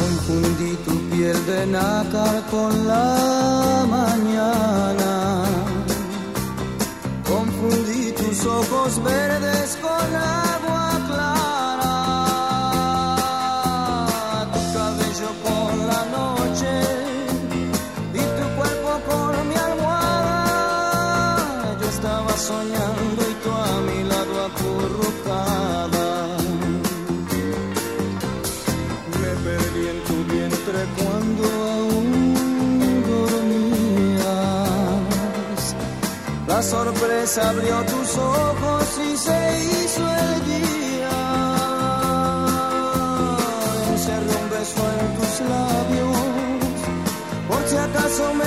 Confundí tu piel de nácar con la mañana. Confundí tus ojos verdes con agua clara. Tu cabello con la noche y tu cuerpo con mi almohada. Yo estaba soñando y tú a mi lado acurrucada. Me perdí en tu vientre cuando aún dormías. La sorpresa abrió tus ojos y se hizo el día. Encerré un beso en tus labios, por si acaso me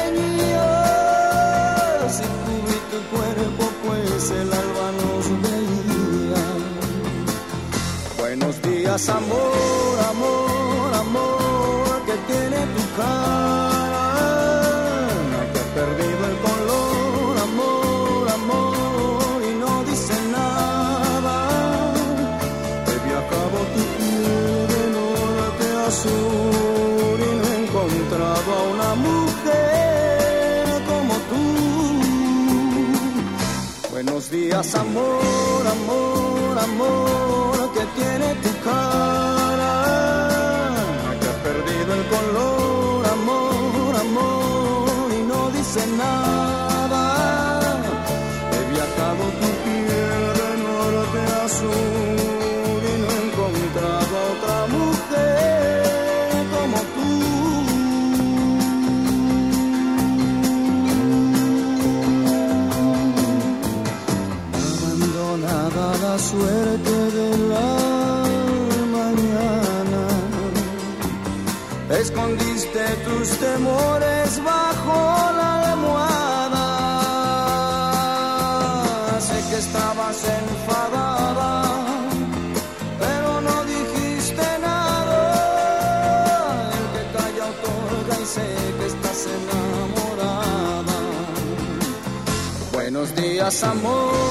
reñías. Y cubrí tu cuerpo, pues el alba nos veía. Buenos días, amor, amor, amor, que tiene tu cara, que ha perdido el color, amor, amor, y no dice nada. He viajado tu piel de norte a sur y no he encontrado a una mujer como tú. Buenos días, amor, amor, amor, que tiene tu cara, que ha perdido el color, amor, amor, y no dice nada. He viajado tu piel de norte a sur y no he encontrado a otra mujer como tú. Abandonada la suerte de la mañana, escondiste tus temores bajo la almohada. Sé que estabas enfadada, pero no dijiste nada. El que calla otorga y sé que estás enamorada. Buenos días, amor,